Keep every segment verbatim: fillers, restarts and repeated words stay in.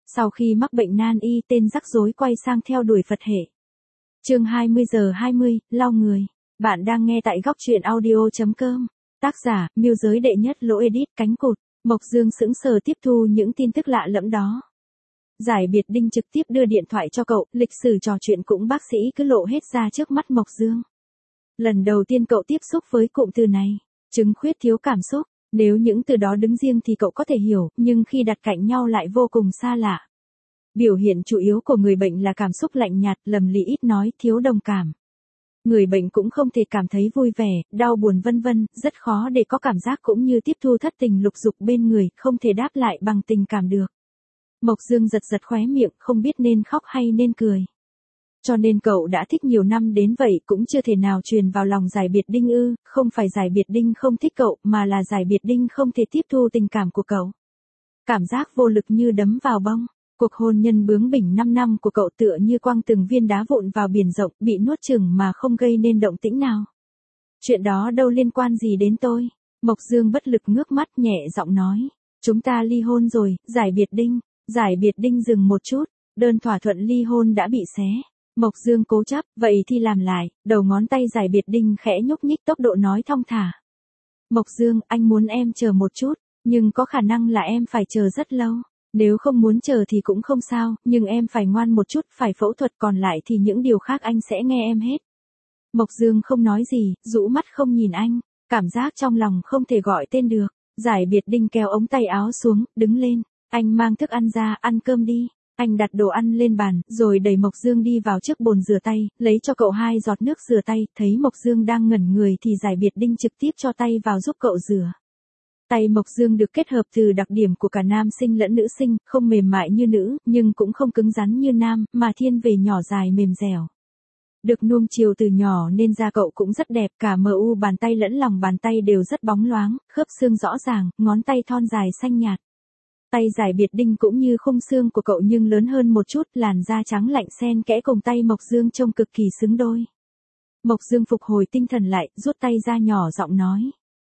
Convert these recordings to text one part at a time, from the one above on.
Sau khi mắc bệnh nan y, tên rắc rối quay sang theo đuổi Phật hệ. Chương hai mươi giờ hai mươi, lau người. Bạn đang nghe tại góc truyện audio chấm com. Tác giả, Miêu Giới đệ nhất lỗ edit cánh cụt. Mộc Dương sững sờ tiếp thu những tin tức lạ lẫm đó. Giải Biệt Đinh trực tiếp đưa điện thoại cho cậu, lịch sử trò chuyện cũng bác sĩ cứ lộ hết ra trước mắt Mộc Dương. Lần đầu tiên cậu tiếp xúc với cụm từ này, chứng khuyết thiếu cảm xúc. Nếu những từ đó đứng riêng thì cậu có thể hiểu, nhưng khi đặt cạnh nhau lại vô cùng xa lạ. Biểu hiện chủ yếu của người bệnh là cảm xúc lạnh nhạt, lầm lĩ, ít nói, thiếu đồng cảm. Người bệnh cũng không thể cảm thấy vui vẻ, đau buồn vân vân, rất khó để có cảm giác cũng như tiếp thu thất tình lục dục bên người, không thể đáp lại bằng tình cảm được. Mộc Dương giật giật khóe miệng, không biết nên khóc hay nên cười. Cho nên cậu đã thích nhiều năm đến vậy cũng chưa thể nào truyền vào lòng Giải Biệt Đinh ư, không phải Giải Biệt Đinh không thích cậu mà là Giải Biệt Đinh không thể tiếp thu tình cảm của cậu. Cảm giác vô lực như đấm vào bông, cuộc hôn nhân bướng bỉnh năm năm của cậu tựa như quăng từng viên đá vụn vào biển rộng bị nuốt chửng mà không gây nên động tĩnh nào. Chuyện đó đâu liên quan gì đến tôi. Mộc Dương bất lực ngước mắt nhẹ giọng nói. Chúng ta ly hôn rồi, Giải Biệt Đinh. Giải Biệt Đinh dừng một chút, đơn thỏa thuận ly hôn đã bị xé. Mộc Dương cố chấp, vậy thì làm lại, đầu ngón tay Giải Biệt Đinh khẽ nhúc nhích tốc độ nói thong thả. Mộc Dương, anh muốn em chờ một chút, nhưng có khả năng là em phải chờ rất lâu. Nếu không muốn chờ thì cũng không sao, nhưng em phải ngoan một chút, phải phẫu thuật, còn lại thì những điều khác anh sẽ nghe em hết. Mộc Dương không nói gì, rũ mắt không nhìn anh, cảm giác trong lòng không thể gọi tên được. Giải Biệt Đinh kéo ống tay áo xuống, đứng lên, anh mang thức ăn ra, ăn cơm đi. Anh đặt đồ ăn lên bàn, rồi đẩy Mộc Dương đi vào trước bồn rửa tay, lấy cho cậu hai giọt nước rửa tay, thấy Mộc Dương đang ngẩn người thì Giải Biệt Đinh trực tiếp cho tay vào giúp cậu rửa. Tay Mộc Dương được kết hợp từ đặc điểm của cả nam sinh lẫn nữ sinh, không mềm mại như nữ, nhưng cũng không cứng rắn như nam, mà thiên về nhỏ dài mềm dẻo. Được nuông chiều từ nhỏ nên da cậu cũng rất đẹp, cả mờ u bàn tay lẫn lòng bàn tay đều rất bóng loáng, khớp xương rõ ràng, ngón tay thon dài xanh nhạt. Tay Giải Biệt Đinh cũng như khung xương của cậu nhưng lớn hơn một chút, làn da trắng lạnh xen kẽ cùng tay Mộc Dương trông cực kỳ xứng đôi. Mộc Dương phục hồi tinh thần lại, rút tay ra nhỏ giọng nói.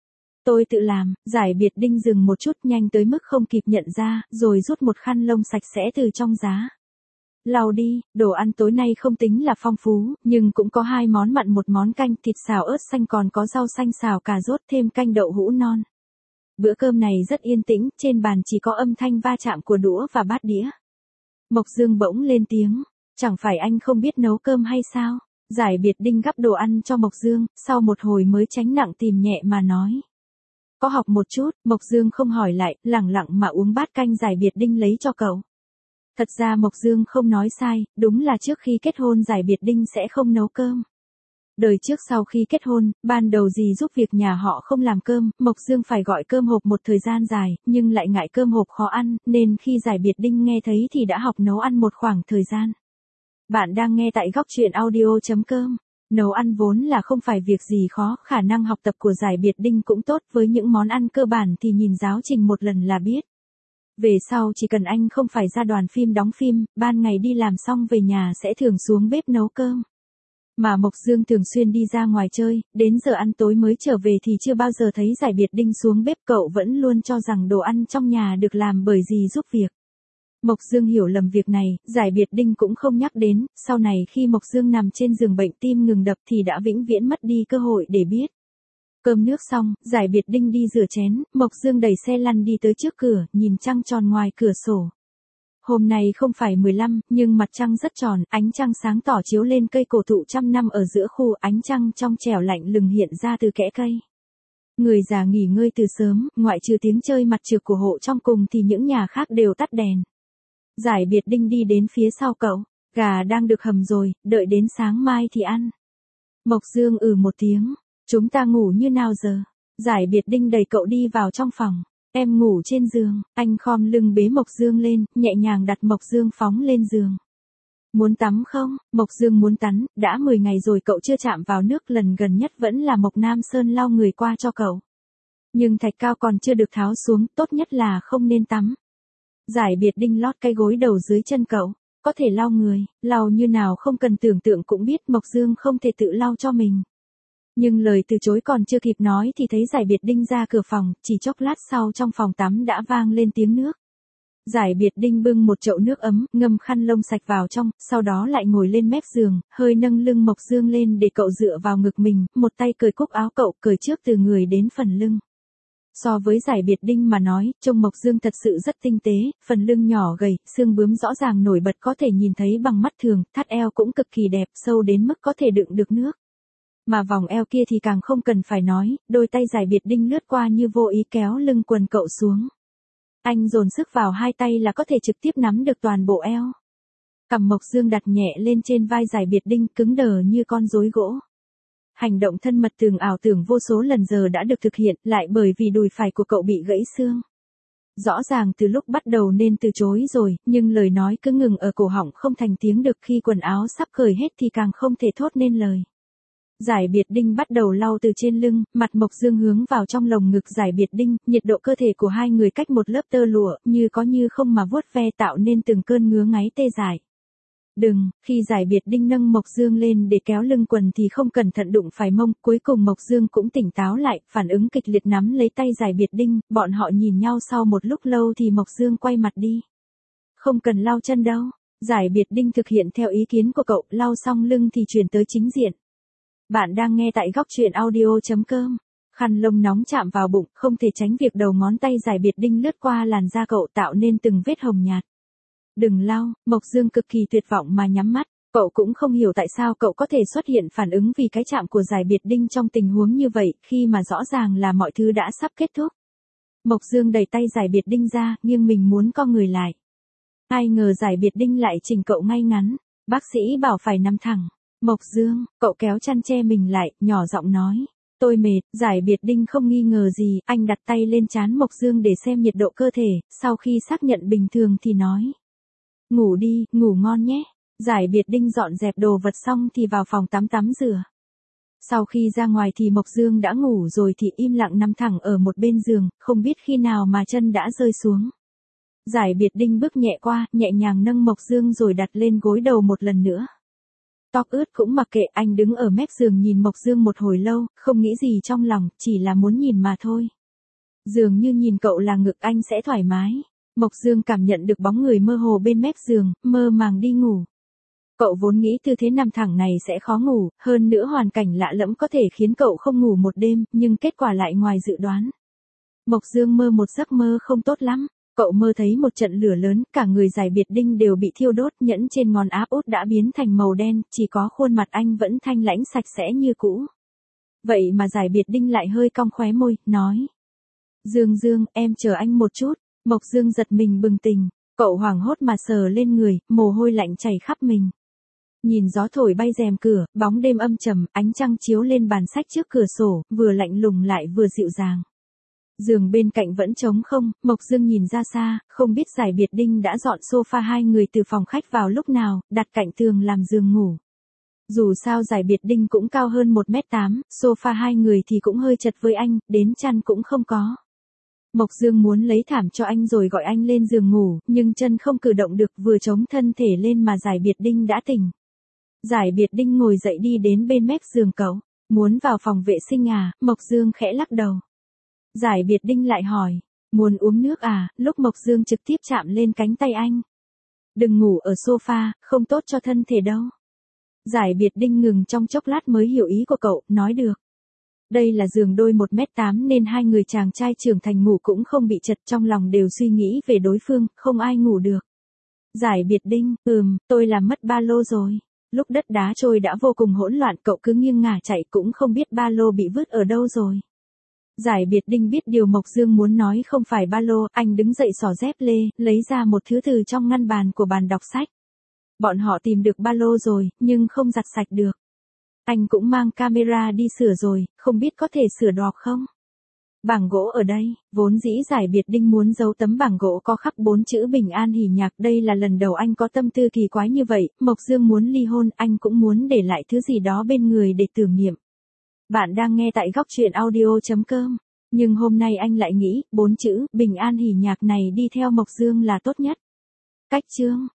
Tôi tự làm. Giải Biệt Đinh dừng một chút nhanh tới mức không kịp nhận ra, rồi rút một khăn lông sạch sẽ từ trong giá. Lau đi, đồ ăn tối nay không tính là phong phú, nhưng cũng có hai món mặn một món canh, thịt xào ớt xanh còn có rau xanh xào cà rốt thêm canh đậu hũ non. Bữa cơm này rất yên tĩnh, trên bàn chỉ có âm thanh va chạm của đũa và bát đĩa. Mộc Dương bỗng lên tiếng, chẳng phải anh không biết nấu cơm hay sao? Giải Biệt Đinh gắp đồ ăn cho Mộc Dương, sau một hồi mới tránh nặng tìm nhẹ mà nói. Có học một chút, Mộc Dương không hỏi lại, lẳng lặng mà uống bát canh Giải Biệt Đinh lấy cho cậu. Thật ra Mộc Dương không nói sai, đúng là trước khi kết hôn Giải Biệt Đinh sẽ không nấu cơm. Đời trước sau khi kết hôn, ban đầu dì giúp việc nhà họ không làm cơm, Mộc Dương phải gọi cơm hộp một thời gian dài, nhưng lại ngại cơm hộp khó ăn, nên khi Giải Biệt Đinh nghe thấy thì đã học nấu ăn một khoảng thời gian. Bạn đang nghe tại góc truyện audio chấm com. Nấu ăn vốn là không phải việc gì khó, khả năng học tập của Giải Biệt Đinh cũng tốt, với những món ăn cơ bản thì nhìn giáo trình một lần là biết. Về sau chỉ cần anh không phải ra đoàn phim đóng phim, ban ngày đi làm xong về nhà sẽ thường xuống bếp nấu cơm. Mà Mộc Dương thường xuyên đi ra ngoài chơi, đến giờ ăn tối mới trở về thì chưa bao giờ thấy Giải Biệt Đinh xuống bếp, cậu vẫn luôn cho rằng đồ ăn trong nhà được làm bởi dì giúp việc. Mộc Dương hiểu lầm việc này, Giải Biệt Đinh cũng không nhắc đến, sau này khi Mộc Dương nằm trên giường bệnh tim ngừng đập thì đã vĩnh viễn mất đi cơ hội để biết. Cơm nước xong, Giải Biệt Đinh đi rửa chén, Mộc Dương đẩy xe lăn đi tới trước cửa, nhìn trăng tròn ngoài cửa sổ. Hôm nay không phải mười lăm, nhưng mặt trăng rất tròn, ánh trăng sáng tỏ chiếu lên cây cổ thụ trăm năm ở giữa khu, ánh trăng trong trẻo lạnh lừng hiện ra từ kẽ cây. Người già nghỉ ngơi từ sớm, ngoại trừ tiếng chơi mặt trược của hộ trong cùng thì những nhà khác đều tắt đèn. Giải Biệt Đinh đi đến phía sau cậu, gà đang được hầm rồi, đợi đến sáng mai thì ăn. Mộc Dương ừ một tiếng, chúng ta ngủ như nào giờ? Giải Biệt Đinh đẩy cậu đi vào trong phòng. Em ngủ trên giường, anh khom lưng bế Mộc Dương lên, nhẹ nhàng đặt Mộc Dương phóng lên giường. Muốn tắm không? Mộc Dương muốn tắm, đã mười ngày rồi cậu chưa chạm vào nước, lần gần nhất vẫn là Mộc Nam Sơn lau người qua cho cậu. Nhưng thạch cao còn chưa được tháo xuống, tốt nhất là không nên tắm. Giải Biệt Đinh lót cái gối đầu dưới chân cậu, có thể lau người, lau như nào không cần tưởng tượng cũng biết Mộc Dương không thể tự lau cho mình. Nhưng lời từ chối còn chưa kịp nói thì thấy Giải Biệt Đinh ra cửa phòng, chỉ chốc lát sau trong phòng tắm đã vang lên tiếng nước. Giải Biệt Đinh bưng một chậu nước ấm, ngâm khăn lông sạch vào trong, sau đó lại ngồi lên mép giường, hơi nâng lưng Mộc Dương lên để cậu dựa vào ngực mình, một tay cởi cúc áo cậu, cởi trước từ người đến phần lưng. So với Giải Biệt Đinh mà nói, trông Mộc Dương thật sự rất tinh tế, phần lưng nhỏ gầy, xương bướm rõ ràng nổi bật có thể nhìn thấy bằng mắt thường, thắt eo cũng cực kỳ đẹp, sâu đến mức có thể đựng được nước. Mà vòng eo kia thì càng không cần phải nói, đôi tay Giải Biệt Đinh lướt qua như vô ý kéo lưng quần cậu xuống. Anh dồn sức vào hai tay là có thể trực tiếp nắm được toàn bộ eo. Cằm Mộc Dương đặt nhẹ lên trên vai Giải Biệt Đinh, cứng đờ như con rối gỗ. Hành động thân mật từng ảo tưởng vô số lần giờ đã được thực hiện, lại bởi vì đùi phải của cậu bị gãy xương. Rõ ràng từ lúc bắt đầu nên từ chối rồi, nhưng lời nói cứ ngừng ở cổ họng không thành tiếng được, khi quần áo sắp cởi hết thì càng không thể thốt nên lời. Giải Biệt Đinh bắt đầu lau từ trên lưng, mặt Mộc Dương hướng vào trong lồng ngực Giải Biệt Đinh, nhiệt độ cơ thể của hai người cách một lớp tơ lụa, như có như không mà vuốt ve tạo nên từng cơn ngứa ngáy tê dại. Đừng, khi Giải Biệt Đinh nâng Mộc Dương lên để kéo lưng quần thì không cẩn thận đụng phải mông, cuối cùng Mộc Dương cũng tỉnh táo lại, phản ứng kịch liệt nắm lấy tay Giải Biệt Đinh, bọn họ nhìn nhau sau một lúc lâu thì Mộc Dương quay mặt đi. Không cần lau chân đâu, Giải Biệt Đinh thực hiện theo ý kiến của cậu, lau xong lưng thì chuyển tới chính diện. Bạn đang nghe tại góc truyện audio chấm com. Khăn lông nóng chạm vào bụng, không thể tránh việc đầu ngón tay Giải Biệt Đinh lướt qua làn da cậu tạo nên từng vết hồng nhạt. Đừng lau, Mộc Dương cực kỳ tuyệt vọng mà nhắm mắt, cậu cũng không hiểu tại sao cậu có thể xuất hiện phản ứng vì cái chạm của Giải Biệt Đinh trong tình huống như vậy, khi mà rõ ràng là mọi thứ đã sắp kết thúc. Mộc Dương đẩy tay Giải Biệt Đinh ra, nghiêng mình muốn co người lại. Ai ngờ Giải Biệt Đinh lại chỉnh cậu ngay ngắn, bác sĩ bảo phải nằm thẳng. Mộc Dương, cậu kéo chăn che mình lại, nhỏ giọng nói. Tôi mệt, Giải Biệt Đinh không nghi ngờ gì, anh đặt tay lên trán Mộc Dương để xem nhiệt độ cơ thể, sau khi xác nhận bình thường thì nói. Ngủ đi, ngủ ngon nhé. Giải Biệt Đinh dọn dẹp đồ vật xong thì vào phòng tắm tắm rửa. Sau khi ra ngoài thì Mộc Dương đã ngủ rồi thì im lặng nằm thẳng ở một bên giường, không biết khi nào mà chân đã rơi xuống. Giải Biệt Đinh bước nhẹ qua, nhẹ nhàng nâng Mộc Dương rồi đặt lên gối đầu một lần nữa. Tóc ướt cũng mặc kệ, anh đứng ở mép giường nhìn Mộc Dương một hồi lâu, không nghĩ gì trong lòng, chỉ là muốn nhìn mà thôi. Dường như nhìn cậu là ngực anh sẽ thoải mái. Mộc Dương cảm nhận được bóng người mơ hồ bên mép giường, mơ màng đi ngủ. Cậu vốn nghĩ tư thế nằm thẳng này sẽ khó ngủ, hơn nữa hoàn cảnh lạ lẫm có thể khiến cậu không ngủ một đêm, nhưng kết quả lại ngoài dự đoán. Mộc Dương mơ một giấc mơ không tốt lắm. Cậu mơ thấy một trận lửa lớn, cả người Giải Biệt Đinh đều bị thiêu đốt, nhẫn trên ngón áp út đã biến thành màu đen, chỉ có khuôn mặt anh vẫn thanh lãnh sạch sẽ như cũ. Vậy mà Giải Biệt Đinh lại hơi cong khóe môi, nói. Dương Dương, em chờ anh một chút. Mộc Dương giật mình bừng tỉnh, cậu hoảng hốt mà sờ lên người, mồ hôi lạnh chảy khắp mình. Nhìn gió thổi bay rèm cửa, bóng đêm âm trầm, ánh trăng chiếu lên bàn sách trước cửa sổ, vừa lạnh lùng lại vừa dịu dàng. Giường bên cạnh vẫn trống không, Mộc Dương nhìn ra xa, không biết Giải Biệt Đinh đã dọn sofa hai người từ phòng khách vào lúc nào, đặt cạnh tường làm giường ngủ. Dù sao Giải Biệt Đinh cũng cao hơn một mét tám, sofa hai người thì cũng hơi chật với anh, đến chăn cũng không có. Mộc Dương muốn lấy thảm cho anh rồi gọi anh lên giường ngủ, nhưng chân không cử động được, vừa chống thân thể lên mà Giải Biệt Đinh đã tỉnh. Giải Biệt Đinh ngồi dậy đi đến bên mép giường cậu, muốn vào phòng vệ sinh à, Mộc Dương khẽ lắc đầu. Giải Biệt Đinh lại hỏi, muốn uống nước à, lúc Mộc Dương trực tiếp chạm lên cánh tay anh. Đừng ngủ ở sofa, không tốt cho thân thể đâu. Giải Biệt Đinh ngừng trong chốc lát mới hiểu ý của cậu, nói được. Đây là giường đôi một mét tám nên hai người chàng trai trưởng thành ngủ cũng không bị chật, trong lòng đều suy nghĩ về đối phương, không ai ngủ được. Giải Biệt Đinh, ừm, tôi làm mất ba lô rồi. Lúc đất đá trôi đã vô cùng hỗn loạn, cậu cứ nghiêng ngả chạy cũng không biết ba lô bị vứt ở đâu rồi. Giải Biệt Đinh biết điều Mộc Dương muốn nói không phải ba lô, anh đứng dậy xỏ dép lê, lấy ra một thứ từ trong ngăn bàn của bàn đọc sách. Bọn họ tìm được ba lô rồi, nhưng không giặt sạch được. Anh cũng mang camera đi sửa rồi, không biết có thể sửa đọt không? Bảng gỗ ở đây, vốn dĩ Giải Biệt Đinh muốn giấu tấm bảng gỗ có khắc bốn chữ bình an hỉ nhạc, đây là lần đầu anh có tâm tư kỳ quái như vậy, Mộc Dương muốn ly hôn, anh cũng muốn để lại thứ gì đó bên người để tưởng niệm. Bạn đang nghe tại góc truyện audio chấm com, nhưng hôm nay anh lại nghĩ, bốn chữ bình an hỉ nhạc này đi theo Mộc Dương là tốt nhất. Cách chương